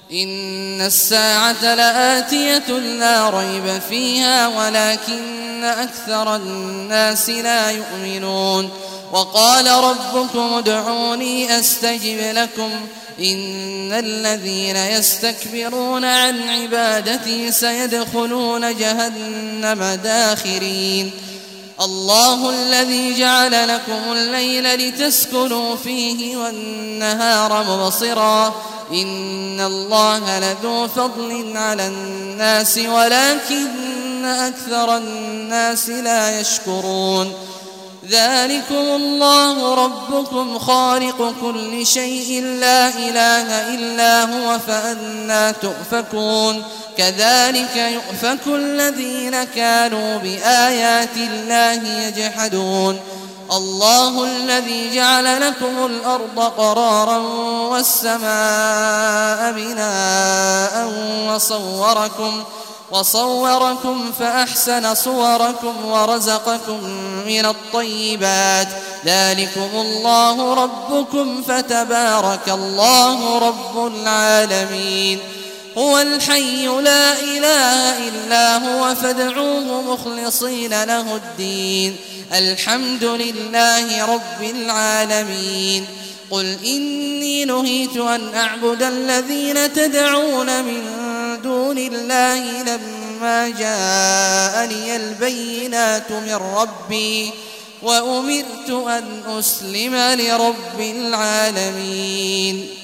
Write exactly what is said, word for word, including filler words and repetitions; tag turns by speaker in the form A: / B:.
A: إن الساعة لآتية لا ريب فيها ولكن أكثر الناس لا يؤمنون وقال ربكم ادعوني أستجب لكم إن الذين يستكبرون عن عبادتي سيدخلون جهنم داخرين الله الذي جعل لكم الليل لتسكنوا فيه والنهار مبصرا إن الله لذو فضل على الناس ولكن أكثر الناس لا يشكرون ذلكم الله ربكم خالق كل شيء لا إله إلا هو فأنى تؤفكون كذلك يؤفك الذين كانوا بآيات الله يجحدون الله الذي جعل لكم الأرض قرارا والسماء بناء وصوركم وصوركم فأحسن صوركم ورزقكم من الطيبات ذلكم الله ربكم فتبارك الله رب العالمين هو الحي لا إله إلا هو فادعوه مخلصين له الدين الحمد لله رب العالمين قل إني نهيت أن أعبد الذين تدعون من دون الله لما جاءني البينات من ربي وأمرت أن أسلم لرب العالمين